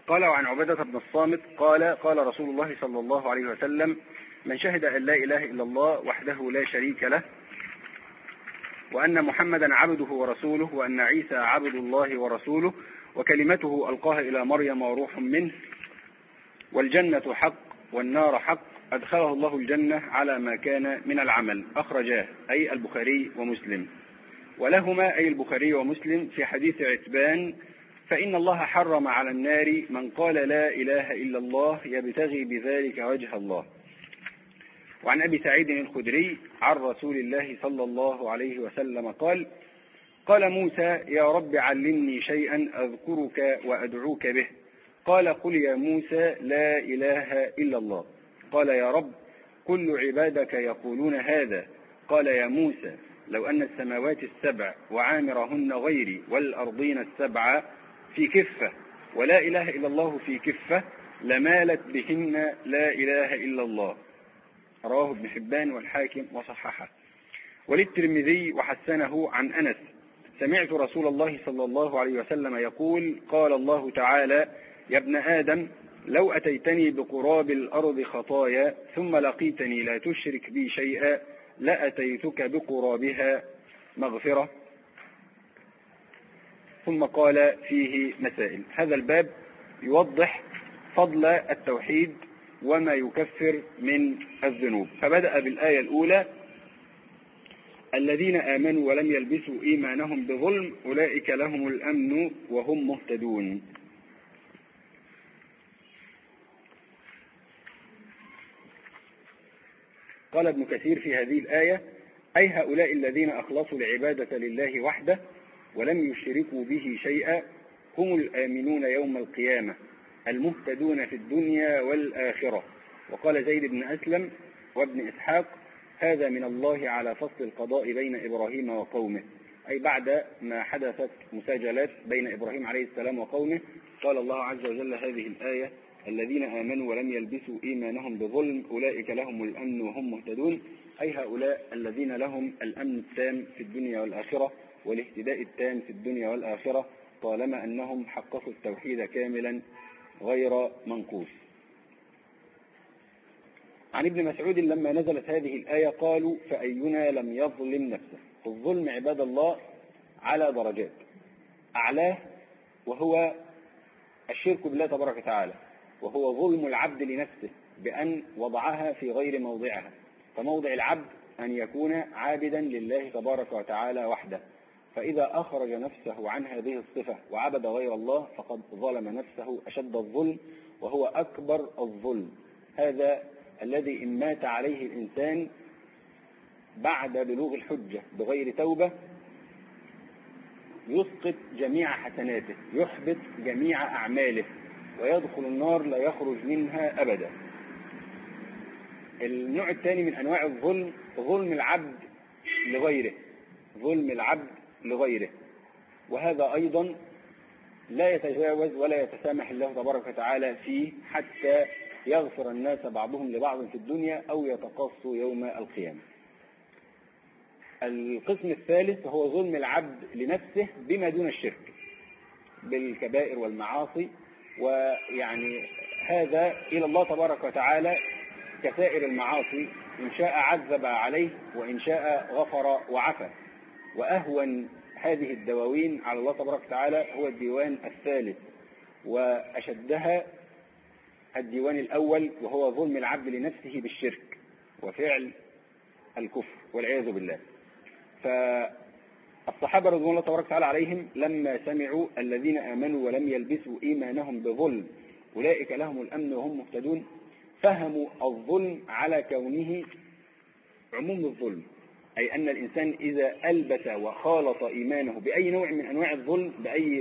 قال: وعن عبادة بن الصامت قال: قال رسول الله صلى الله عليه وسلم: من شهد أن لا إله إلا الله وحده لا شريك له، وأن محمدا عبده ورسوله، وأن عيسى عبد الله ورسوله، وكلمته ألقاها إلى مريم وروح منه، والجنة حق والنار حق، أدخله الله الجنة على ما كان من العمل. أخرجاه أي البخاري ومسلم. ولهما أي البخاري ومسلم في حديث عتبان: فإن الله حرم على النار من قال لا إله إلا الله يبتغي بذلك وجه الله. وعن أبي سعيد الخدري عن رسول الله صلى الله عليه وسلم قال: قال موسى: يا رب علمني شيئا أذكرك وأدعوك به. قال: قل يا موسى لا إله إلا الله. قال: يا رب كل عبادك يقولون هذا. قال: يا موسى لو أن السماوات السبع وعامرهن غيري والأرضين السبع في كفة ولا إله إلا الله في كفة لمالت بهن لا إله إلا الله. رواه ابن حبان والحاكم وصححه. وللترمذي وحسنه عن أنس: سمعت رسول الله صلى الله عليه وسلم يقول: قال الله تعالى: يا ابن آدم لو أتيتني بقراب الأرض خطايا ثم لقيتني لا تشرك بي شيئا لأتيتك بقرابها مغفرة. ثم قال فيه مسائل. هذا الباب يوضح فضل التوحيد وما يكفر من الذنوب. فبدأ بالآية الأولى: الذين آمنوا ولم يلبسوا إيمانهم بظلم أولئك لهم الأمن وهم مهتدون. قال ابن كثير في هذه الآية: أي هؤلاء الذين أخلصوا العبادة لله وحده ولم يشركوا به شيئا هم الآمنون يوم القيامة المهتدون في الدنيا والآخرة. وقال زيد بن أسلم وابن إسحاق: هذا من الله على فصل القضاء بين إبراهيم وقومه، أي بعد ما حدثت مساجلات بين إبراهيم عليه السلام وقومه قال الله عز وجل هذه الآية: الذين آمنوا ولم يلبسوا إيمانهم بظلم أولئك لهم الأمن وهم مهتدون، أي هؤلاء الذين لهم الأمن التام في الدنيا والآخرة والاهتداء التام في الدنيا والآخرة طالما أنهم حققوا التوحيد كاملا غير منقوص. عن ابن مسعود لما نزلت هذه الآية قالوا: فأينا لم يظلم نفسه. الظلم عباد الله على درجات، أعلاه وهو الشرك بالله تبارك وتعالى، وهو ظلم العبد لنفسه بأن وضعها في غير موضعها. فموضع العبد أن يكون عابدا لله تبارك وتعالى وحده، فإذا أخرج نفسه عن هذه الصفة وعبد غير الله فقد ظلم نفسه أشد الظلم، وهو أكبر الظلم. هذا الذي إن مات عليه الإنسان بعد بلوغ الحجة بغير توبة يسقط جميع حسناته، يحبط جميع أعماله، ويدخل النار لا يخرج منها أبدا. النوع الثاني من أنواع الظلم ظلم العبد لغيره، ظلم العبد لغيره، وهذا أيضا لا يتجاوز ولا يتسامح الله تبارك وتعالى فيه حتى يغفر الناس بعضهم لبعض في الدنيا أو يتقاصوا يوم القيامة. القسم الثالث هو ظلم العبد لنفسه بما دون الشرك بالكبائر والمعاصي، ويعني هذا إلى الله تبارك وتعالى كسائر المعاصي، إن شاء عذب عليه وإن شاء غفر وعفى. وأهون هذه الدواوين على الله تبارك وتعالى هو الديوان الثالث، وأشدها الديوان الأول وهو ظلم العبد لنفسه بالشرك وفعل الكفر والعياذ بالله. فالصحابة رضوان الله تبارك وتعالى عليهم لما سمعوا الذين آمنوا ولم يلبسوا إيمانهم بظلم أولئك لهم الأمن وهم مهتدون فهموا الظلم على كونه عموم الظلم، أي أن الإنسان إذا ألبس وخالط إيمانه بأي نوع من أنواع الظلم، بأي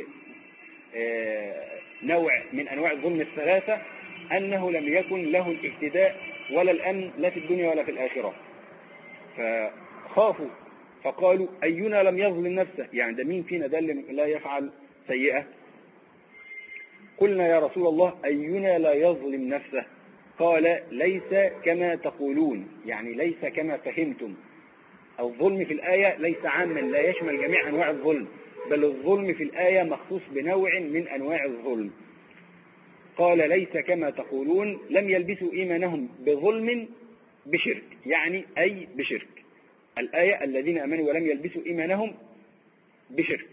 نوع من أنواع الظلم الثلاثة، أنه لم يكن له الاهتداء ولا الأمن لا في الدنيا ولا في الآخرة. فخافوا فقالوا: أينا لم يظلم نفسه، يعني ده مين فينا ده اللي لا يفعل سيئة؟ قلنا: يا رسول الله أينا لا يظلم نفسه؟ قال: ليس كما تقولون، يعني ليس كما فهمتم. الظلم في الآية ليس عاما لا يشمل جميع أنواع الظلم، بل الظلم في الآية مخصوص بنوع من أنواع الظلم. قال ليس كما تقولون لم يلبسوا إيمانهم بظلم بشرك، يعني أي بشرك. الآية الذين آمنوا ولم يلبسوا إيمانهم بشرك.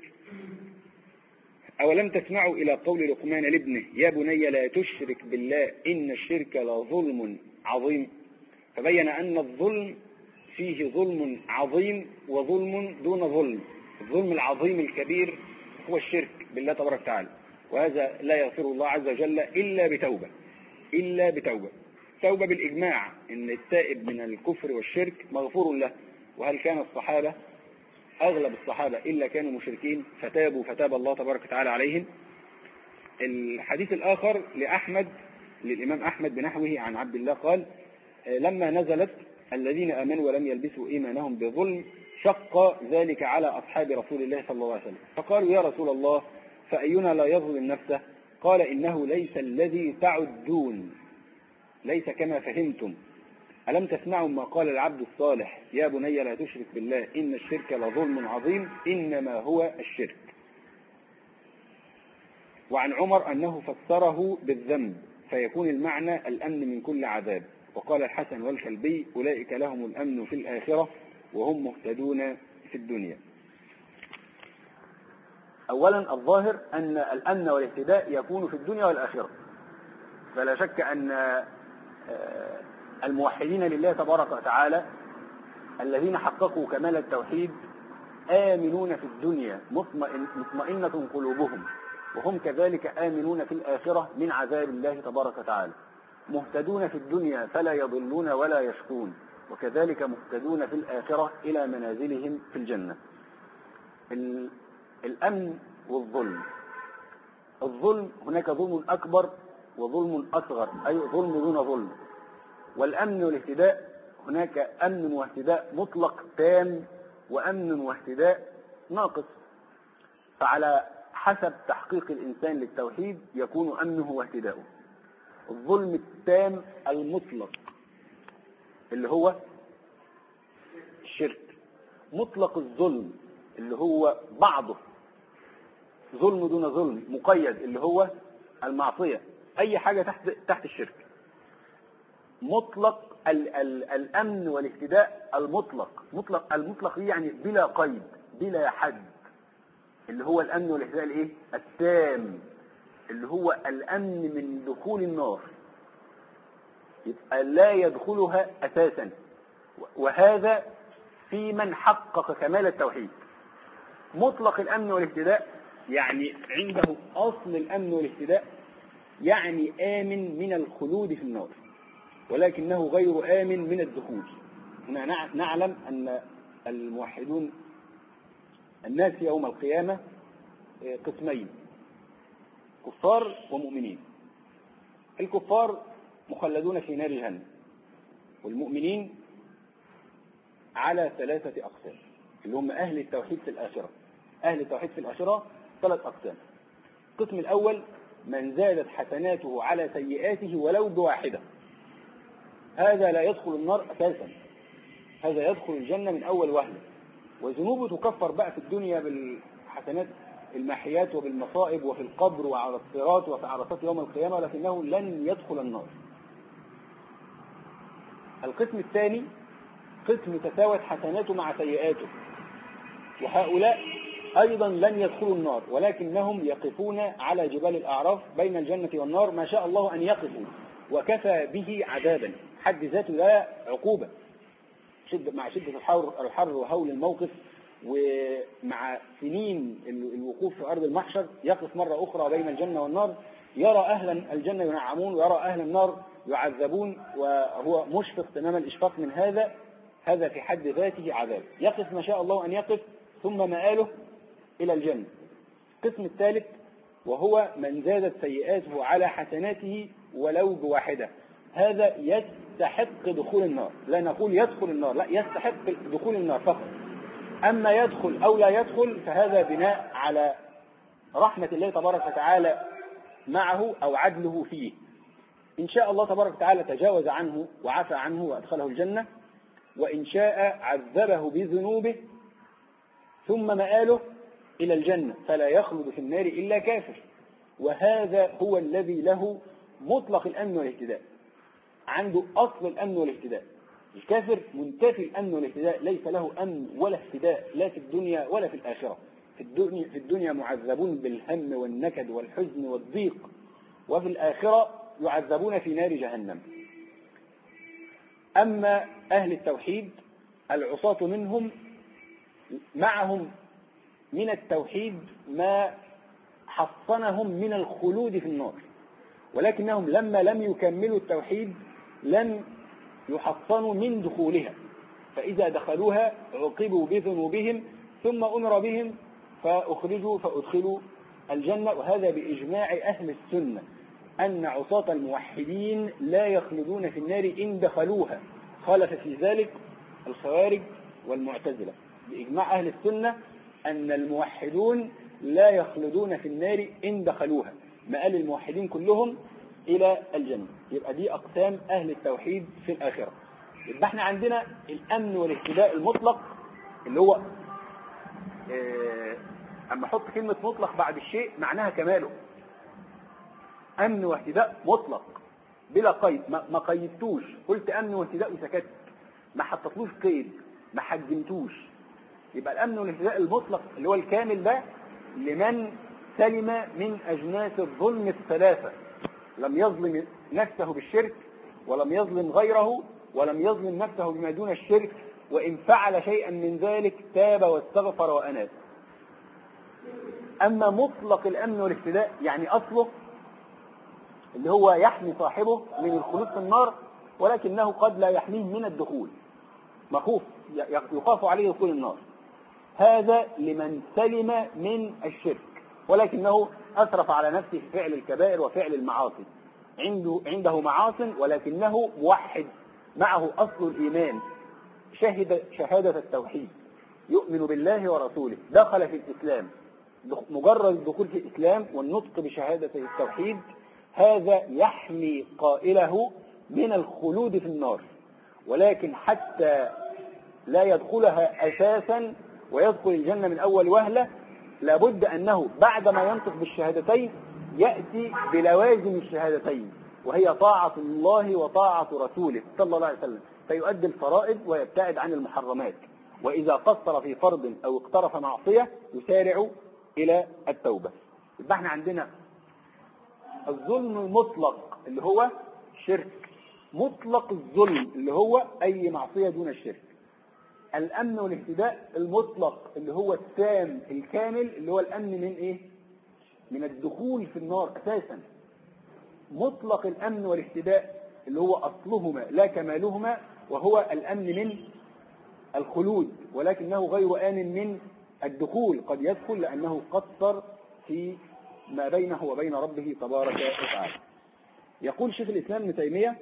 أولم تسمعوا إلى قول لقمان لابنه يا بني لا تشرك بالله إن الشرك لظلم عظيم. فبين أن الظلم فيه ظلم عظيم وظلم دون ظلم. الظلم العظيم الكبير هو الشرك بالله تبارك وتعالى، وهذا لا يغفر الله عز وجل إلا بتوبة توبة بالإجماع إن التائب من الكفر والشرك مغفور له. وهل كان الصحابة أغلب الصحابة إلا كانوا مشركين فتابوا فتاب الله تبارك وتعالى عليهم. الحديث الآخر للإمام أحمد بنحوه عن عبد الله قال لما نزلت الذين آمنوا ولم يلبسوا إيمانهم بظلم شق ذلك على أصحاب رسول الله صلى الله عليه وسلم، فقالوا يا رسول الله فأينا لا يظلم نفسه؟ قال إنه ليس الذي تعدون، ليس كما فهمتم. ألم تسمعوا ما قال العبد الصالح يا بني لا تشرك بالله إن الشرك لظلم عظيم إنما هو الشرك. وعن عمر أنه فسره بالذنب فيكون المعنى الأمن من كل عذاب. وقال الحسن والكلبي أولئك لهم الأمن في الآخرة وهم مهتدون في الدنيا. أولا الظاهر أن الأمن والاهتداء يكون في الدنيا والآخرة، فلا شك أن الموحدين لله تبارك وتعالى الذين حققوا كمال التوحيد آمنون في الدنيا مطمئنة قلوبهم، وهم كذلك آمنون في الآخرة من عذاب الله تبارك وتعالى. مهتدون في الدنيا فلا يضلون ولا يشقون، وكذلك مهتدون في الآخرة إلى منازلهم في الجنة. الأمن والظلم. الظلم هناك ظلم أكبر وظلم أصغر، أي ظلم دون ظلم. والأمن والاهتداء هناك أمن واهتداء مطلق تام وأمن واهتداء ناقص، فعلى حسب تحقيق الإنسان للتوحيد يكون أمنه واهتداؤه. الظلم التام المطلق اللي هو الشرك، مطلق الظلم اللي هو بعضه ظلم دون ظلم، مقيد اللي هو المعصية، أي حاجة تحت الشرك. مطلق الأمن والاهتداء المطلق يعني بلا قيد بلا حد، اللي هو الأمن والاهتداء التام، اللي هو الأمن من دخول النار، يبقى لا يدخلها أساسا. وهذا في من حقق كمال التوحيد. مطلق الأمن والاهتداء يعني عنده أصل الأمن والاهتداء، يعني آمن من الخلود في النار، ولكنه غير آمن من الدخول. هنا نعلم أن الموحدون الناس يوم القيامة قسمين، كفار ومؤمنين. الكفار مخلدون في نار جهنم، والمؤمنين على 3 أقسام اللي هم أهل التوحيد في الآخرة. أهل التوحيد في الآخرة 3 أقسام. القسم الأول من زادت حسناته على سيئاته ولو بواحدة، هذا لا يدخل النار أساسا، هذا يدخل الجنة من أول وهلة، وذنوبه تكفر بقى في الدنيا بالحسنات المحيات وبالمصائب وفي القبر وعلى الصراط وفي عرصات يوم القيامة، لكنه لن يدخل النار. القسم الثاني قسم تساوت حسناته مع سيئاته، وهؤلاء أيضا لن يدخلوا النار، ولكنهم يقفون على جبال الأعراف بين الجنة والنار ما شاء الله أن يقفوا، وكفى به عذابا، حد ذاته لا عقوبة. مع شدة الحر وهول الموقف ومع سنين الوقوف في أرض المحشر يقف مرة أخرى بين الجنة والنار، يرى أهل الجنة ينعمون ويرى أهل النار يعذبون، وهو مشفق تمام الإشفاق من هذا في حد ذاته عذاب. يقف ما شاء الله أن يقف ثم مآله إلى الجنة. القسم الثالث وهو من زادت سيئاته على حسناته ولو بواحدة، هذا يستحق دخول النار، لا نقول يدخل النار، لا، يستحق دخول النار فقط. أما يدخل أو لا يدخل فهذا بناء على رحمة الله تبارك وتعالى معه أو عدله فيه. إن شاء الله تبارك وتعالى تجاوز عنه وعفى عنه وأدخله الجنة، وإن شاء عذبه بذنوبه ثم مآله إلى الجنة، فلا يخلد في النار إلا كافر. وهذا هو الذي له مطلق الأمن والاهتداء، عنده أصل الأمن والاهتداء. الكافر منتفي الأمن والاهتداء، ليس له أمن ولا اهتداء لا في الدنيا ولا في الآخرة. في الدنيا معذبون بالهم والنكد والحزن والضيق، وفي الآخرة يعذبون في نار جهنم. أما أهل التوحيد العصاة منهم معهم من التوحيد ما حصنهم من الخلود في النار، ولكنهم لما لم يكملوا التوحيد لم يحصنوا من دخولها، فإذا دخلوها عوقبوا بذنوبهم ثم أمر بهم فأدخلوا الجنة. وهذا بإجماع أهل السنة أن عصاة الموحدين لا يخلدون في النار إن دخلوها، خالف في ذلك الخوارج والمعتزلة. بإجماع أهل السنة أن الموحدون لا يخلدون في النار إن دخلوها، مآل الموحدين كلهم إلى الجنة. يبقى دي أقسام أهل التوحيد في الآخرة. يبقى احنا عندنا الأمن والاهتداء المطلق اللي هو أما أحط كلمة مطلق بعد الشيء معناها كماله. أمن واهتداء مطلق بلا قيد، ما قيدتوش، قلت أمن واهتداء وسكت، ما حطتلوش قيد، ما حجمتوش. يبقى الأمن والاهتداء المطلق اللي هو الكامل ده لمن سلم من أجناس الظلم الثلاثة، لم يظلم نفسه بالشرك ولم يظلم غيره ولم يظلم نفسه بما دون الشرك، وإن فعل شيئا من ذلك تاب واستغفر وأناب. أما مطلق الأمن والاهتداء يعني أصله اللي هو يحمي صاحبه من الخلود في النار، ولكنه قد لا يحميه من الدخول، مخوف يخاف عليه دخول النار. هذا لمن سلم من الشرك ولكنه أسرف على نفسه في فعل الكبائر وفعل المعاصي، عنده معاصي ولكنه موحد، معه أصل الإيمان، شهد شهادة التوحيد، يؤمن بالله ورسوله، دخل في الإسلام. مجرد الدخول في الإسلام والنطق بشهادة التوحيد هذا يحمي قائله من الخلود في النار، ولكن حتى لا يدخلها أساسا ويدخل الجنة من أول وهلة لابد أنه بعدما ينطق بالشهادتين يأتي بلوازم الشهادتين، وهي طاعة الله وطاعة رسوله صلى الله عليه وسلم، فيؤدي الفرائض ويبتعد عن المحرمات، وإذا قصر في فرض أو اقترف معصية يسارع إلى التوبة. يبقى احنا عندنا الظلم المطلق اللي هو شرك، مطلق الظلم اللي هو أي معصية دون الشرك. الأمن والاهتداء المطلق اللي هو التام الكامل اللي هو الأمن من إيه؟ من الدخول في النار أساسا. مطلق الأمن والاهتداء اللي هو أصلهما لا كمالهما، وهو الأمن من الخلود ولكنه غير آمن من الدخول، قد يدخل لأنه قصر في ما بينه وبين ربه تبارك وتعالى. يقول شيخ الإسلام ابن تيمية: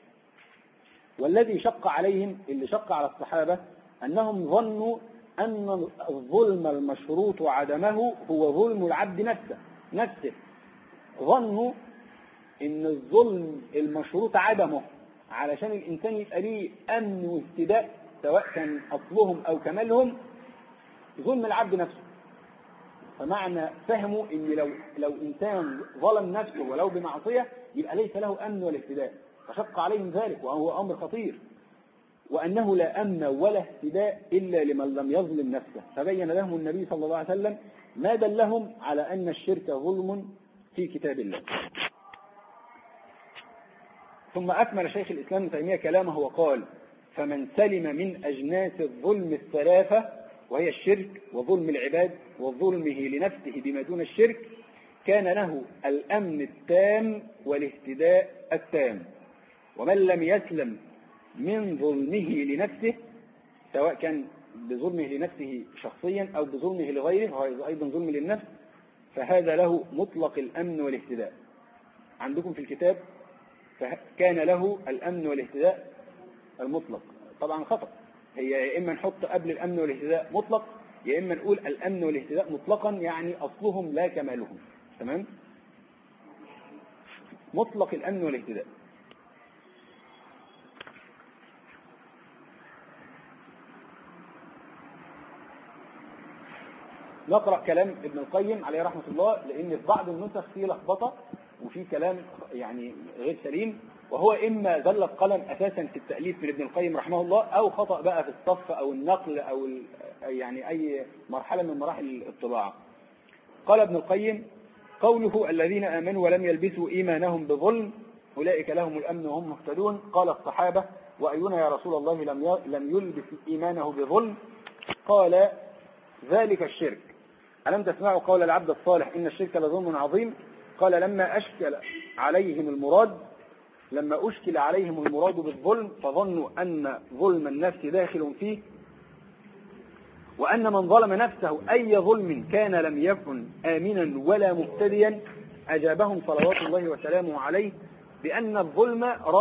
والذي شق عليهم، اللي شق على الصحابة، أنهم ظنوا أن الظلم المشروط عدمه هو ظلم العبد نفسه. ظنوا أن الظلم المشروط عدمه علشان الإنسان يبقى ليه أمن واهتداء سواء كان أصلهم أو كمالهم ظلم العبد نفسه. فمعنى فهموا أن لو إنسان ظلم نفسه ولو بمعصية يبقى ليس له أمن ولا اهتداء، فشق عليهم ذلك وهو أمر خطير، وأنه لا أمن ولا اهتداء إلا لمن لم يظلم نفسه. فبين لهم النبي صلى الله عليه وسلم ما دلهم على أن الشرك ظلم في كتاب الله. ثم أكمل شيخ الإسلام ابن تيمية كلامه وقال: فمن سلم من أجناس الظلم الثلاثة، وهي الشرك وظلم العباد وظلمه لنفسه بما دون الشرك، كان له الأمن التام والاهتداء التام. ومن لم يسلم من ظلمه لنفسه، سواء كان بظلمه لنفسه شخصيا أو بظلمه لغيره وهو أيضا ظلم للنفس، فهذا له مطلق الأمن والاهتداء. عندكم في الكتاب كان له الأمن والاهتداء المطلق، طبعا خطأ، هي يا إما نحط قبل الأمن والاهتداء مطلق يا إما نقول الأمن والاهتداء مطلقا يعني أصلهم لا كمالهم. تمام؟ مطلق الأمن والاهتداء. نقرأ كلام ابن القيم عليه رحمة الله، لأن في بعض النسخ فيه لخبطة وفي كلام يعني غير سليم، وهو إما زلة قلم أساسا في التأليف من ابن القيم رحمه الله، أو خطأ بقى في الصف أو النقل أو يعني أي مرحلة من مراحل الطباعة. قال ابن القيم: قوله الذين آمنوا ولم يلبسوا إيمانهم بظلم أولئك لهم الأمن وهم مهتدون. قال الصحابة: وأينا يا رسول الله لم يلبس إيمانه بظلم؟ قال: ذلك الشرك. ألم تسمعوا قول العبد الصالح إن الشرك لظلم عظيم؟ قال: لما أشكل عليهم المراد بالظلم فظنوا أن ظلم النفس داخل فيه، وأن من ظلم نفسه أي ظلم كان لم يكن آمنا ولا مهتديا. أجابهم صلوات الله وسلامه عليه بأن الظلم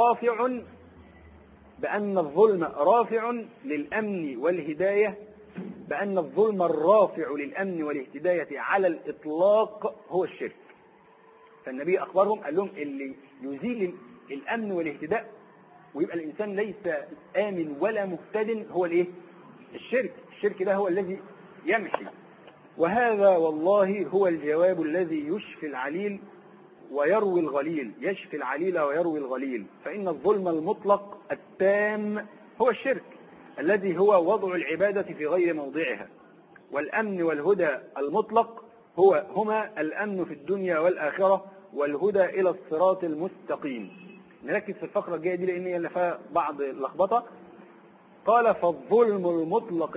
رافع للأمن والهداية، بأن الظلم الرافع للأمن والهداية على الإطلاق هو الشرك. فالنبي أخبرهم قال لهم اللي يزيل الأمن والاهتداء ويبقى الإنسان ليس آمن ولا مهتد هو الإيه؟ الشرك ده هو الذي يمحي. وهذا والله هو الجواب الذي يشفي العليل ويروي الغليل، فإن الظلم المطلق التام هو الشرك الذي هو وضع العبادة في غير موضعها، والأمن والهدى المطلق هما الأمن في الدنيا والآخرة والهدى إلى الصراط المستقيم. نركز في الفقرة الجاية دي لأن هي فيها بعض اللخبطة. قال: فالظلم المطلق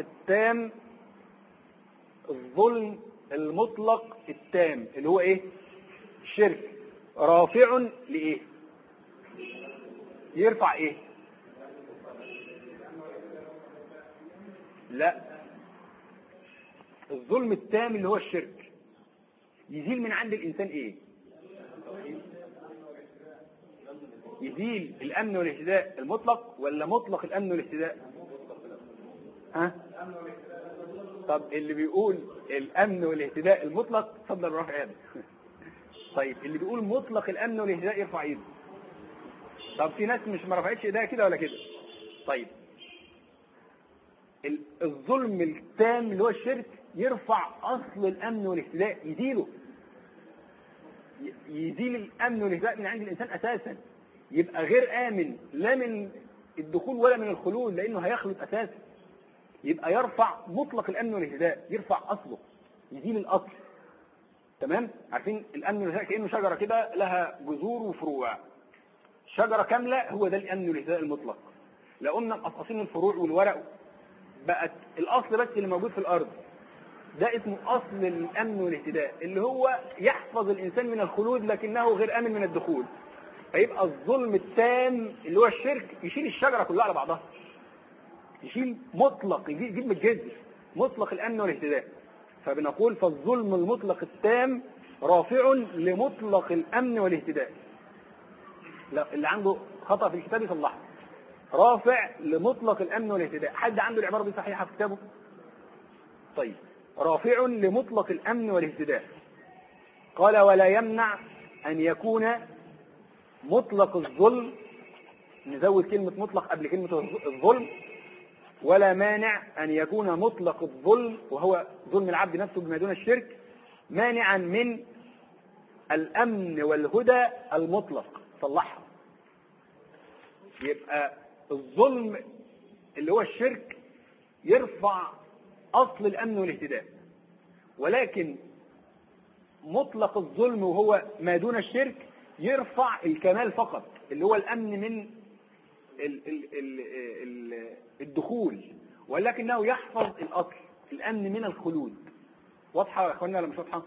التام اللي هو إيه؟ الشرك، رافع لإيه؟ يرفع إيه؟ لا، الظلم التام اللي هو الشرك يزيل من عند الإنسان إيه؟ يزيل الأمن والاهتداء المطلق ولا مطلق الأمن والاهتداء؟ طب اللي بيقول الأمن والاهتداء المطلق اتفضل رفع يده. طيب اللي بيقول مطلق الأمن والاهتداء يرفع يده. طب في ناس مش ما رفعتش ايديها كده ولا كده. طيب الظلم التام اللي هو الشرك يرفع أصل الأمن والاهتداء، يزيل الأمن والاهتداء من عند الإنسان أساسا، يبقى غير آمن لا من الدخول ولا من الخلود لأنه هيخلد أساسا. يبقى يرفع مطلق الأمن والاهتداء، يرفع أصله، يزيل الأصل. تمام؟ عارفين الأمن والاهتداء كأنه شجرة كده لها جذور وفروع، شجرة كاملة هو ده الأمن والاهتداء المطلق. لو قمنا مقصقصين الفروع والورق بقت الأصل بس اللي موجود في الأرض، ده اسمه أصل الأمن والاهتداء اللي هو يحفظ الإنسان من الخلود لكنه غير آمن من الدخول. فيبقى الظلم التام اللي هو الشرك يشيل الشجرة كلها على بعضها، يشيل مطلق، يجيب من الجذر مطلق الأمن والاهتداء. فبنقول فالظلم المطلق التام رافع لمطلق الأمن والاهتداء. لا، اللي عنده خطأ في الكتاب يصلحه. رافع لمطلق الأمن والاهتداء. حد عنده العبارة دي صحيحة في كتابه؟ طيب، رافع لمطلق الأمن والاهتداء. قال: ولا يمنع أن يكون مطلق الظلم، نزود كلمة مطلق قبل كلمة الظلم، ولا مانع أن يكون مطلق الظلم وهو ظلم العبد نفسه بما دون الشرك مانعا من الأمن والهدى المطلق. صلحها. يبقى الظلم اللي هو الشرك يرفع أصل الأمن والاهتداء، ولكن مطلق الظلم وهو ما دون الشرك يرفع الكمال فقط اللي هو الأمن من الدخول، ولكنه يحفظ الأصل الأمن من الخلود. واضحة يا أخوانا ولا مش واضحة؟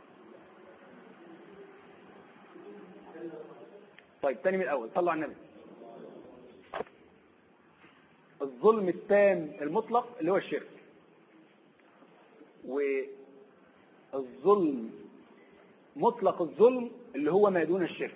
طيب تاني من الأول، صلوا على النبي. الظلم التام المطلق اللي هو الشرك، والظلم مطلق الظلم اللي هو ما دون الشرك.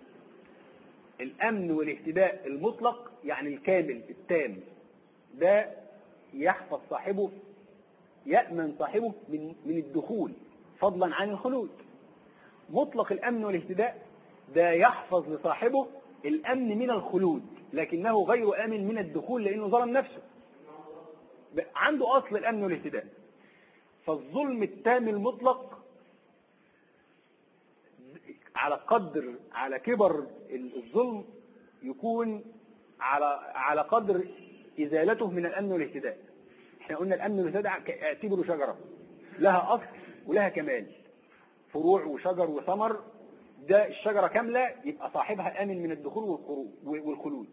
الأمن والاهتداء المطلق يعني الكامل التام، ده يحفظ صاحبه، يأمن صاحبه من الدخول فضلا عن الخلود. مطلق الأمن والاهتداء ده يحفظ لصاحبه الأمن من الخلود لكنه غير آمن من الدخول لأنه ظلم نفسه، عنده أصل الأمن والاهتداء. فالظلم التام المطلق على كبر الظلم يكون على قدر إزالته من الأمن والاهتداء. احنا قلنا الأمن والاهتداء اعتبره شجرة لها أصل ولها كمال، فروع وشجر وثمر، ده الشجرة كاملة يبقى صاحبها آمن من الدخول والخلود.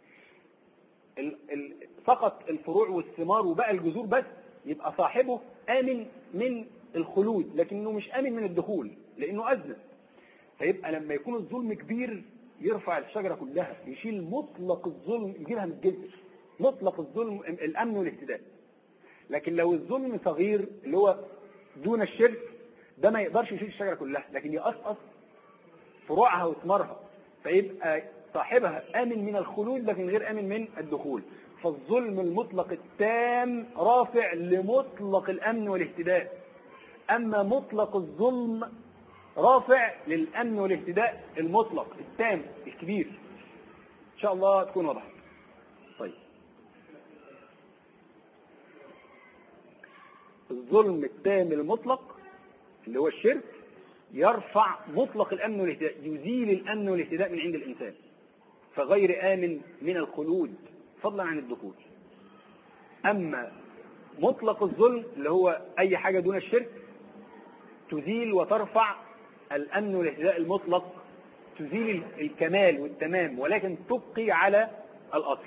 فقط الفروع والثمار وبقى الجذور بس يبقى صاحبه آمن من الخلود، لكنه مش آمن من الدخول لأنه أذنب. فيبقى لما يكون الظلم كبير يرفع الشجرة كلها، يشيل مطلق الظلم، يجيبها من الجذر، مطلق الظلم الأمن والاهتداء. لكن لو الظلم صغير اللي هو دون الشرك ده ما يقدرش يشيل الشجرة كلها، لكن يقصقص فروعها وثمارها، فيبقى صاحبها آمن من الخلود لكن غير آمن من الدخول. فالظلم المطلق التام رافع لمطلق الأمن والاهتداء، أما مطلق الظلم رافع للأمن والاهتداء المطلق التام الكبير. إن شاء الله تكون وضحت. طيب، الظلم التام المطلق اللي هو الشرك يرفع مطلق الأمن والاهتداء، يزيل الأمن والاهتداء من عند الإنسان، فغير آمن من الخلود فضلا عن الدخول. أما مطلق الظلم اللي هو أي حاجة دون الشرك تزيل وترفع الأمن والاهتداء المطلق، تزيل الكمال والتمام ولكن تبقي على الأصل.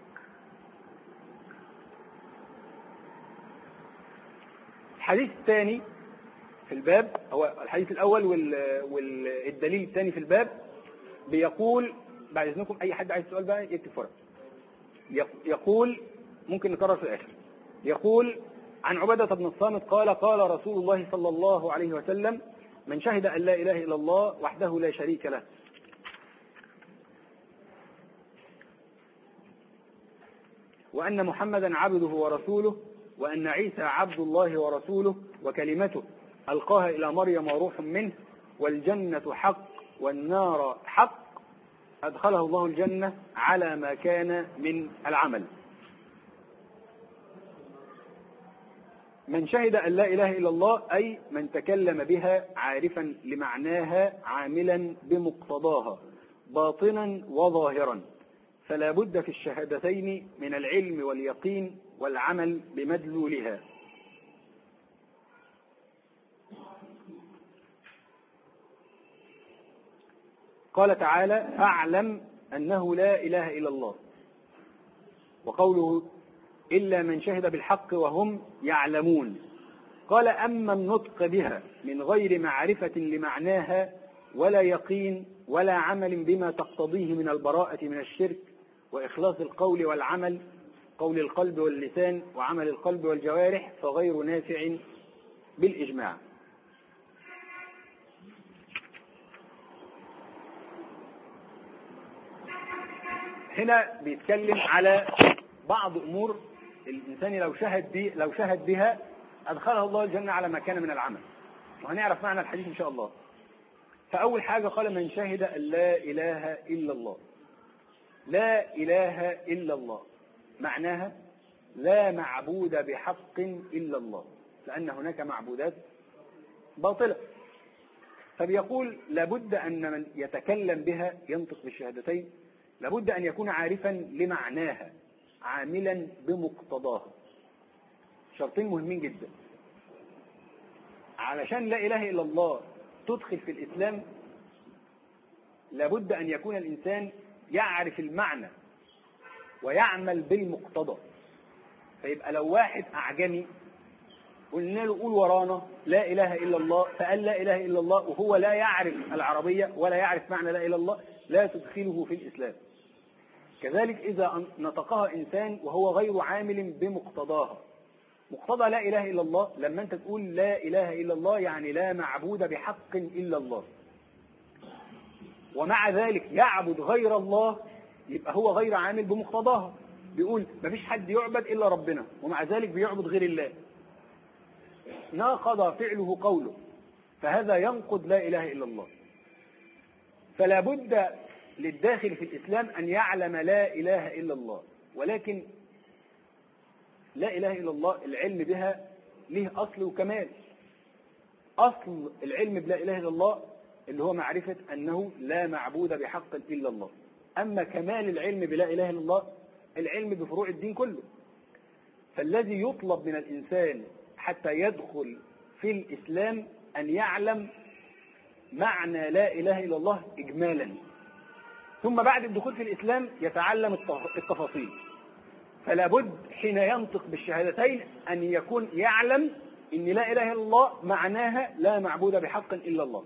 الحديث الثاني في الباب هو الحديث الأول والدليل الثاني في الباب بيقول، بعد إذنكم أي حد عايز سؤال بقى يكتب فرق. يقول، ممكن نكرر في الآخر، يقول عن عبادة بن الصامت قال قال رسول الله صلى الله عليه وسلم: من شهد أن لا إله إلا الله وحده لا شريك له وأن محمدا عبده ورسوله وأن عيسى عبد الله ورسوله وكلمته ألقاها إلى مريم وروح منه والجنة حق والنار حق أدخله الله الجنة على ما كان من العمل. من شهد أن لا إله إلا الله أي من تكلم بها عارفا لمعناها عاملا بمقتضاها باطنا وظاهرا، فلا بد في الشهادتين من العلم واليقين والعمل بمدلولها. قال تعالى: فاعلم أنه لا إله إلا الله. وقوله: إلا من شهد بالحق وهم يعلمون. قال: أما النطق بها من غير معرفة لمعناها ولا يقين ولا عمل بما تقتضيه من البراءة من الشرك وإخلاص القول والعمل، قول القلب واللسان وعمل القلب والجوارح، فغير نافع بالإجماع. هنا بيتكلم على بعض أمور الإنسان لو شهد بها أدخله الله الجنة على ما كان من العمل، وهنعرف معنى الحديث إن شاء الله. فأول حاجة قال: من شهد أن لا إله إلا الله. لا إله إلا الله معناها لا معبود بحق إلا الله، لأن هناك معبودات باطلة. فبيقول لابد أن من يتكلم بها ينطق بالشهادتين لابد أن يكون عارفا لمعناها عاملا بمقتضاها. شرطين مهمين جدا علشان لا إله إلا الله تدخل في الإسلام. لابد أن يكون الإنسان يعرف المعنى ويعمل بالمقتضى. فيبقى لو واحد أعجمي قلنا له قول ورانا لا إله إلا الله، فقال لا إله إلا الله وهو لا يعرف العربية ولا يعرف معنى لا إله إلا الله، لا تدخله في الإسلام. كذلك إذا نطقها إنسان وهو غير عامل بمقتضاها. مقتضى لا إله إلا الله لما أنت تقول لا إله إلا الله يعني لا معبود بحق إلا الله، ومع ذلك يعبد غير الله يبقى هو غير عامل بمقتضاها. بيقول ما فيش حد يعبد إلا ربنا ومع ذلك بيعبد غير الله، ناقض فعله قوله، فهذا ينقض لا إله إلا الله. فلا بد للداخل في الإسلام أن يعلم لا إله إلا الله. ولكن لا إله إلا الله العلم بها له أصل وكمال. أصل العلم بلا إله إلا الله اللي هو معرفة أنه لا معبود بحق إلا الله. أما كمال العلم بلا إله إلا الله العلم بفروع الدين كله. فالذي يطلب من الإنسان حتى يدخل في الإسلام أن يعلم معنى لا إله إلا الله إجمالا، ثم بعد الدخول في الإسلام يتعلم التفاصيل. فلا بد حين ينطق بالشهادتين أن يكون يعلم إن لا إله إلا الله معناها لا معبود بحق إلا الله،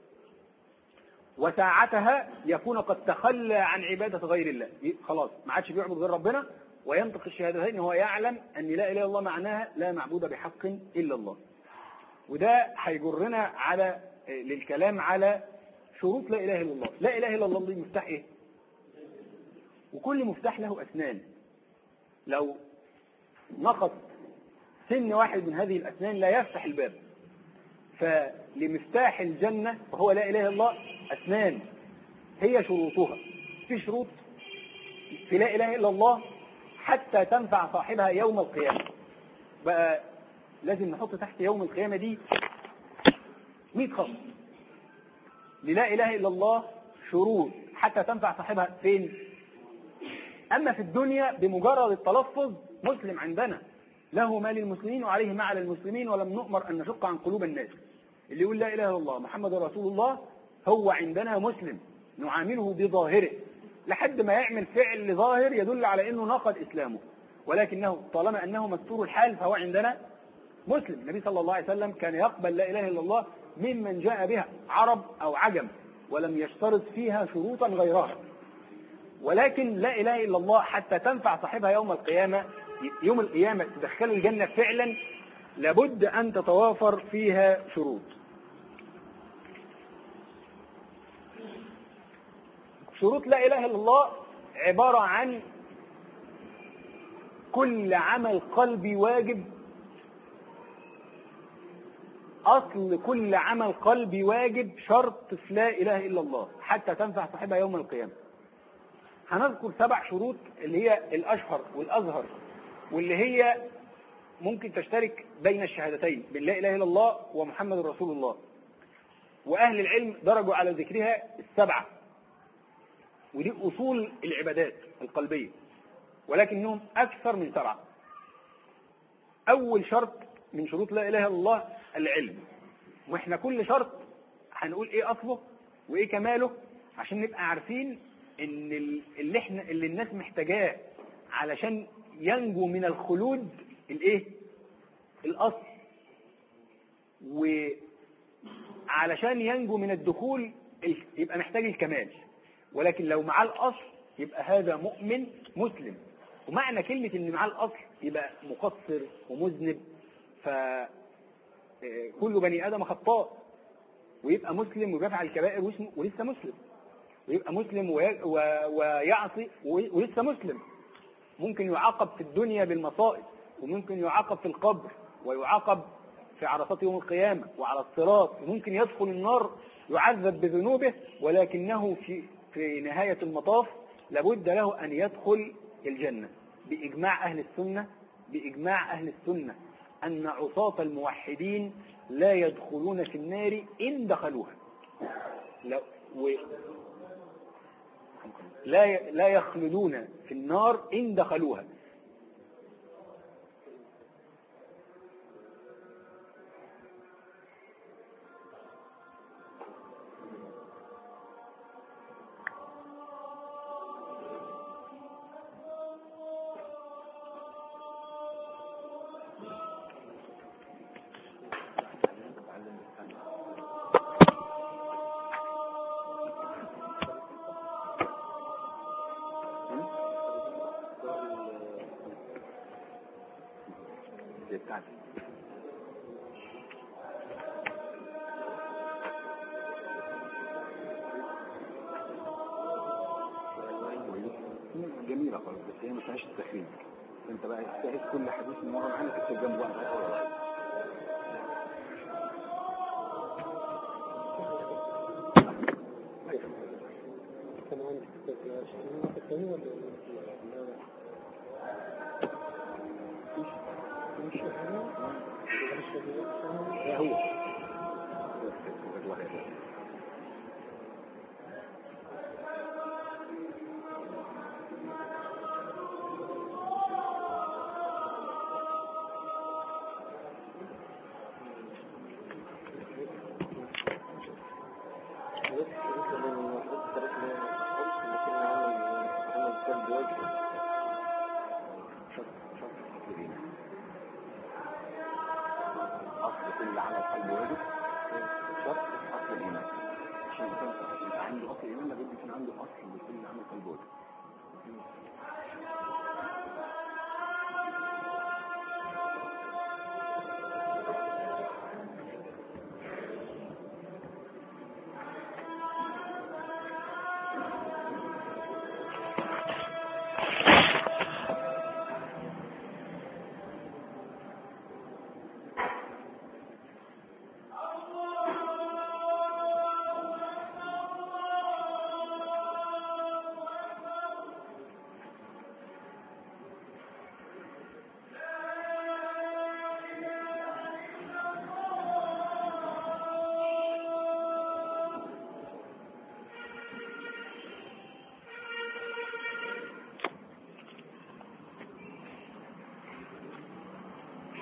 وساعتها يكون قد تخلى عن عبادة غير الله، خلاص ما عادش بيعبد غير ربنا، وينطق الشهادتين وهو يعلم أن لا إله إلا الله معناها لا معبود بحق إلا الله. وده هيجرنا على للكلام على شروط لا إله إلا الله. لا إله إلا الله دي مفتاح إيه؟ وكل مفتاح له أسنان. لو نقص سن واحد من هذه الأسنان لا يفتح الباب. فلمفتاح الجنة وهو لا إله إلا الله أسنان هي شروطها. في شروط في لا إله إلا الله حتى تنفع صاحبها يوم القيامة. بقى لازم نحط تحت يوم القيامة دي 100 خط. للا إله إلا الله شروط حتى تنفع صاحبها فين؟ أما في الدنيا بمجرد التلفظ مسلم عندنا، له ما للمسلمين وعليه ما على المسلمين ولم نؤمر أن نشق عن قلوب الناس. اللي يقول لا إله إلا الله محمد رسول الله هو عندنا مسلم، نعامله بظاهره لحد ما يعمل فعل ظاهر يدل على أنه نقض إسلامه، ولكنه طالما أنه مستور الحال فهو عندنا مسلم. النبي صلى الله عليه وسلم كان يقبل لا إله إلا الله ممن جاء بها عرب أو عجم، ولم يشترط فيها شروطا غيرها. ولكن لا إله إلا الله حتى تنفع صاحبها يوم القيامة، يوم القيامة تدخل الجنة فعلا لابد أن تتوافر فيها شروط. شروط لا إله إلا الله عبارة عن كل عمل قلبي واجب. أصل كل عمل قلبي واجب شرط في لا إله إلا الله حتى تنفع صاحبها يوم القيامة. هنذكر 7 شروط اللي هي الأشهر والأظهر، واللي هي ممكن تشترك بين الشهادتين بين لا إله إلا الله ومحمد رسول الله. وأهل العلم درجوا على ذكرها 7، ودي أصول العبادات القلبية، ولكنهم أكثر من 7. أول شرط من شروط لا إله إلا الله العلم. وإحنا كل شرط هنقول إيه أصله وإيه كماله عشان نبقى عارفين إن اللي الناس محتاجاه علشان ينجو من الخلود الإيه؟ الأصل. وعلشان ينجو من الدخول يبقى محتاج الكمال. ولكن لو معاه الأصل يبقى هذا مؤمن مسلم. ومعنى كلمة إن معاه الأصل يبقى مقصر ومذنب، فكل بني آدم خطاء، ويبقى مسلم ويفعل الكبائر ولسه مسلم، ويبقى مسلم ويعصي ولسه مسلم. ممكن يعاقب في الدنيا بالمصائب، وممكن يعاقب في القبر، ويعاقب في عرصات يوم القيامة وعلى الصراط، وممكن يدخل النار يعذب بذنوبه، ولكنه في نهاية المطاف لابد له أن يدخل الجنة بإجماع أهل السنة أن عصاة الموحدين لا يدخلون في النار إن دخلوها، لا يخلدون في النار إن دخلوها. جميلة خالص، بس هي ما فيهاش التخريج. انت بقى تستعيد كل حديث من مرة معانا تكتب جنبه بقى. كان عندي هو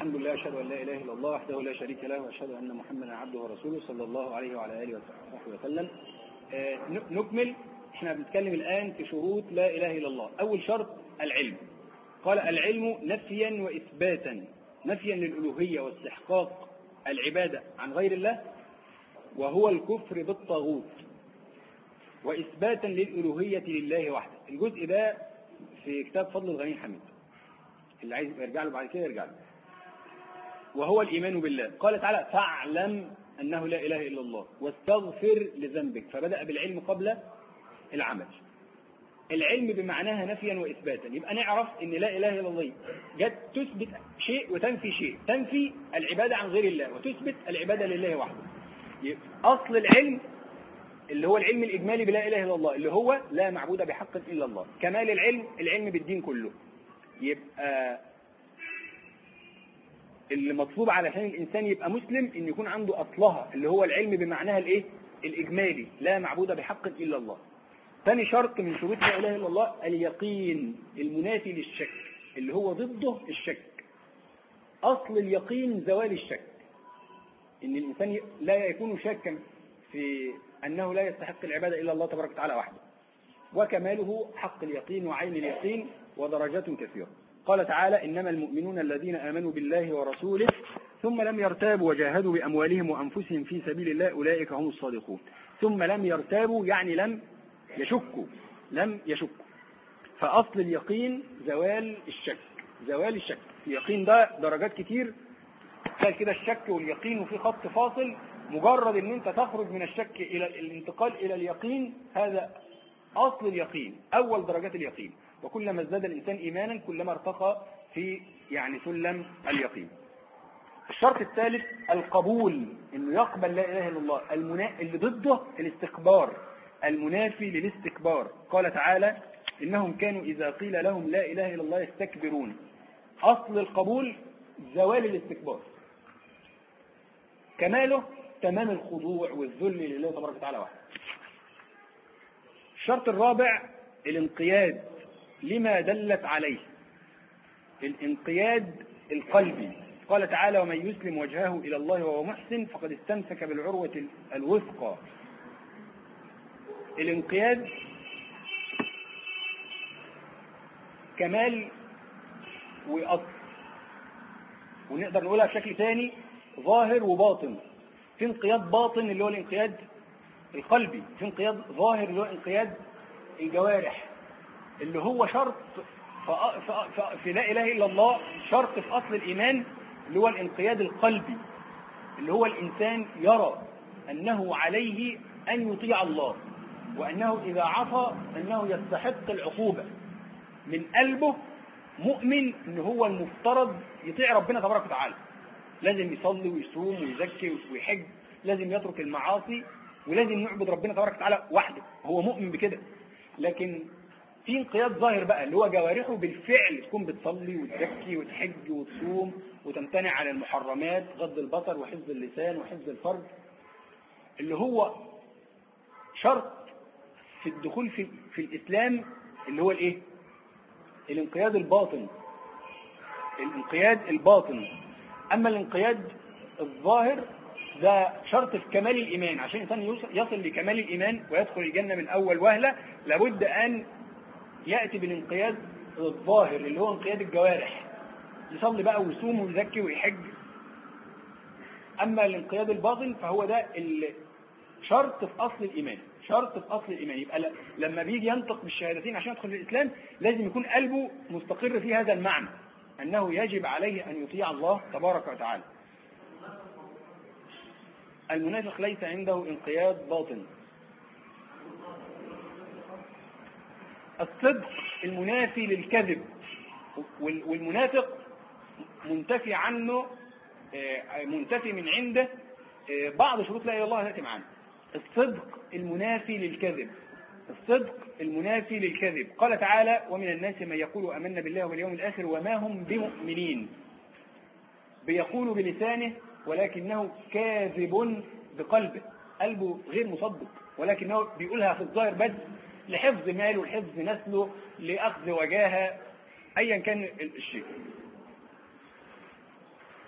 الحمد لله، أشهد أن لا إله إلا الله وحده لا شريك له، وأشهد أن محمدا عبده ورسوله صلى الله عليه وعلى آله وصحبه وسلم. نكمل. احنا بنتكلم الآن في شروط لا إله إلا الله. أول شرط العلم. قال العلم نفيا وإثباتا، نفيا للألوهية واستحقاق العبادة عن غير الله وهو الكفر بالطاغوت، وإثباتا للألوهية لله وحده. الجزء ده في كتاب فضل الغني الحميد، اللي عايز يرجع له بعد كده يرجع له. وهو الإيمان بالله. قال تعالى فاعلم أنه لا إله إلا الله واستغفر لذنبك، فبدأ بالعلم قبل العمل. العلم بمعناها نفيا وإثباتا، يبقى نعرف أن لا إله إلا الله جت تثبت شيء وتنفي شيء، تنفي العبادة عن غير الله وتثبت العبادة لله وحده. أصل العلم اللي هو العلم الإجمالي بلا إله إلا الله، اللي هو لا معبود بحق إلا الله. كمال العلم العلم بالدين كله. يبقى اللي مطلوب علشان الإنسان يبقى مسلم إن يكون عنده أصلها اللي هو العلم بمعناها الإيه؟ الإجمالي، لا معبود بحق إلا الله. ثاني شرط من شروط لا إله إلا الله اليقين المنافي للشك، اللي هو ضده الشك. أصل اليقين زوال الشك، إن الإنسان لا يكون شاكا في أنه لا يستحق العبادة إلا الله تبارك وتعالى وحده. وكماله حق اليقين وعين اليقين ودرجات كثيرة. قال تعالى إنما المؤمنون الذين آمنوا بالله ورسوله ثم لم يرتابوا وجاهدوا بأموالهم وأنفسهم في سبيل الله أولئك هم الصادقون. ثم لم يرتابوا يعني لم يشكوا. فأصل اليقين زوال الشك. زوال الشك. اليقين ده درجات كتير، قال كده الشك واليقين وفي خط فاصل. مجرد ان انت تخرج من الشك الى الانتقال الى اليقين، هذا اصل اليقين، اول درجات اليقين. وكلما ازداد الانسان ايمانا كلما ارتقى في سلم اليقين. الشرط الثالث القبول، انه يقبل لا اله الا الله. اللي ضده الاستكبار، المنافي للاستكبار. قال تعالى انهم كانوا اذا قيل لهم لا اله الا الله يستكبرون. اصل القبول زوال الاستكبار. كماله تمام الخضوع والذل لله تبارك وتعالى وحده. الشرط الرابع الانقياد لما دلت عليه، الانقياد القلبي. قال تعالى ومن يسلم وجهه إلى الله وهو محسن فقد استمسك بالعروة الوثقى. الانقياد كمال وأصل، ونقدر نقولها بشكل ثاني ظاهر وباطن. في انقياد باطن اللي هو الانقياد القلبي، في انقياد ظاهر اللي هو انقياد الجوارح، اللي هو شرط في لا إله إلا الله. شرط في أصل الإيمان اللي هو الانقياد القلبي، اللي هو الإنسان يرى أنه عليه أن يطيع الله، وأنه إذا عصى أنه يستحق العقوبة. من قلبه مؤمن أنه هو المفترض يطيع ربنا تبارك وتعالى، لازم يصلي ويصوم ويزكي ويحج، لازم يترك المعاصي، ولازم يعبد ربنا تبارك وتعالى وحده، هو مؤمن بكده. لكن في انقياد ظاهر بقى اللي هو جوارحه بالفعل تكون بتصلي وتزكي وتحج وتصوم وتمتنع عن المحرمات، غض البصر وحفظ اللسان وحفظ الفرج، اللي هو شرط في الدخول في الإسلام، اللي هو الايه؟ الانقياد الباطن. الانقياد الباطن. أما الانقياد الظاهر ده شرط في كمال الإيمان. عشان الإنسان يصل لكمال الإيمان ويدخل الجنة من أول وهلة لابد أن يأتي بالانقياد الظاهر اللي هو انقياد الجوارح، يصلي بقى ويصوم ويزكي ويحج. أما الانقياد الباطن فهو ده شرط في أصل الإيمان. شرط في أصل الإيمان. يبقى لما بيجي ينطق بالشهادتين عشان يدخل في الإسلام لازم يكون قلبه مستقر في هذا المعنى، أنه يجب عليه أن يطيع الله تبارك وتعالى. المنافق ليس عنده انقياد باطن. الصدق المنافي للكذب، والمنافق منتفي عنه، منتفي من عنده بعض شروط لا إله إلا الله التي معنا. الصدق المنافي للكذب. الصدق المنافي للكذب. قال تعالى ومن الناس من يقول آمنا بالله واليوم الآخر وما هم بمؤمنين. بيقول بلسانه ولكنه كاذب بقلبه، قلبه غير مصدق، ولكنه بيقولها في الظاهر بس لحفظ ماله، لحفظ نسله، لأخذ وجاهه، أيا كان الشيء.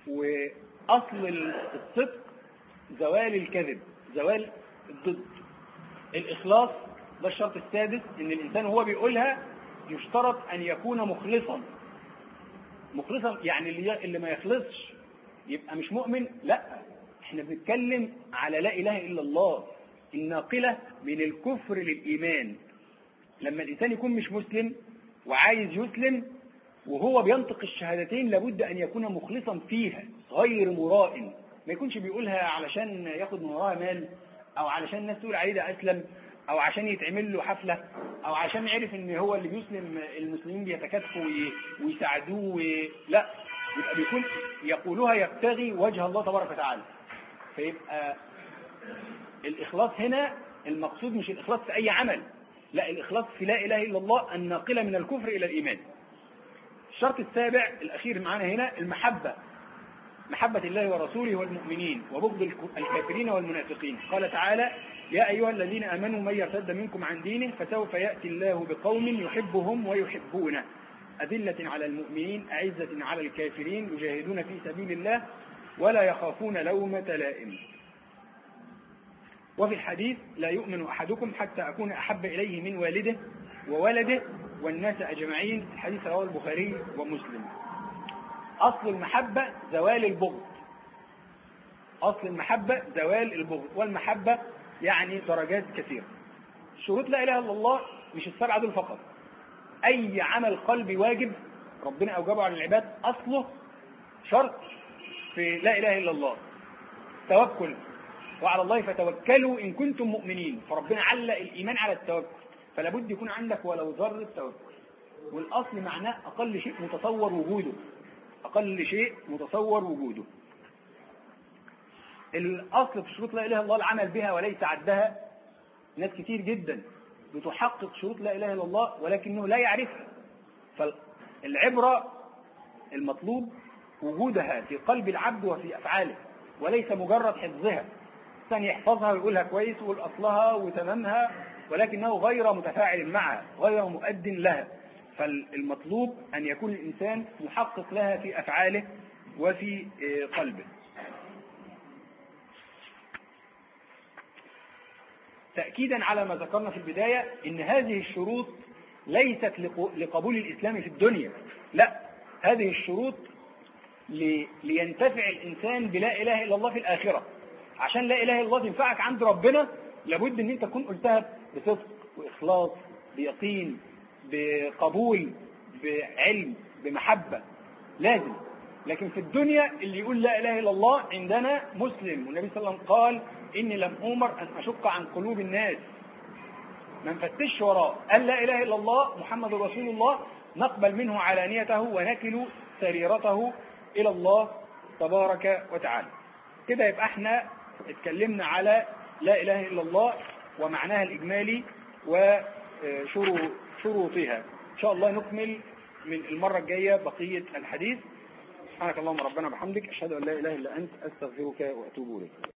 وأصل الصدق زوال الكذب، زوال الضد. الإخلاص ده الشرط السادس، إن الإنسان وهو بيقولها يشترط أن يكون مخلصا. مخلصا يعني اللي ما يخلصش يبقى مش مؤمن، لا، احنا بنتكلم على لا إله إلا الله الناقلة من الكفر للإيمان. لما الإنسان يكون مش مسلم وعايز يسلم وهو بينطق الشهادتين لابد أن يكون مخلصا فيها غير مراء، ما يكونش بيقولها علشان ياخد من وراها مال، أو علشان الناس تقول عليه ده أسلم، أو عشان يتعمل له حفلة، أو عشان يعرف إن هو اللي بيسلم المسلمين بيتكاتفوا ويساعدوه لا، يبقى بيكون يقولها يبتغي وجه الله تبارك وتعالى. فيبقى الإخلاص هنا المقصود مش الإخلاص في أي عمل، لا، الإخلاص في لا إله إلا الله الناقلة من الكفر إلى الإيمان. الشرط السابع الأخير معنا هنا المحبة، محبة الله ورسوله والمؤمنين وبغض الكافرين والمنافقين. قال تعالى: يا أيها الذين آمنوا من يرتد منكم عن دينه فسوف يأتي الله بقوم يحبهم ويحبونه أذلة على المؤمنين أعزة على الكافرين يجاهدون في سبيل الله ولا يخافون لومة لائم. وفي الحديث: لا يؤمن أحدكم حتى أكون أحب إليه من والده وولده والناس أجمعين. الحديث رواه البخاري ومسلم. أصل المحبة زوال البغض، أصل المحبة زوال البغض، والمحبة يعني درجات كثيرة. شروط لا إله إلا الله مش السبعة دول فقط، أي عمل قلبي واجب ربنا أوجبه على العباد أصله شرط في لا إله إلا الله توكل، وعلى الله فتوكلوا إن كنتم مؤمنين. فربنا علق الإيمان على التوكل، فلا بد يكون عندك ولو ذرة توكل. والأصل معناه أقل شيء متصور وجوده، أقل شيء متصور وجوده. الأصل في شروط لا إله إلا الله العمل بها وليس عدها. ناس كتير جدا بتحقق شروط لا إله إلا الله ولكنه لا يعرفها. فالعبرة المطلوب وجودها في قلب العبد وفي أفعاله، وليس مجرد حفظها. الإنسان يحفظها ويقولها كويس ويقول أصلها وتمامها ولكنه غير متفاعل معها، غير مؤد لها. فالمطلوب أن يكون الإنسان محقق لها في أفعاله وفي قلبه. تأكيدا على ما ذكرنا في البداية إن هذه الشروط ليست لقبول الإسلام في الدنيا، لا، هذه الشروط لينتفع الإنسان بلا إله إلا الله في الآخرة. عشان لا إله إلا الله تنفعك عند ربنا لابد أن أنت تكون قلتها بصدق وإخلاص، بيقين، بقبول، بعلم، بمحبة، لازم. لكن في الدنيا اللي يقول لا إله إلا الله عندنا مسلم، والنبي صلى الله عليه وسلم قال: إني لم أمر أن أشق عن قلوب الناس. ما نفتش وراه، قال لا إله إلا الله محمد رسول الله، نقبل منه علانيته ونكل سريرته إلى الله تبارك وتعالى. كده يبقى احنا اتكلمنا على لا إله إلا الله ومعناها الإجمالي وشروطها. إن شاء الله نكمل من المرة الجاية بقية الحديث. سبحانك اللهم ربنا بحمدك، أشهد أن لا إله إلا أنت، أستغفرك وأتوب إليك.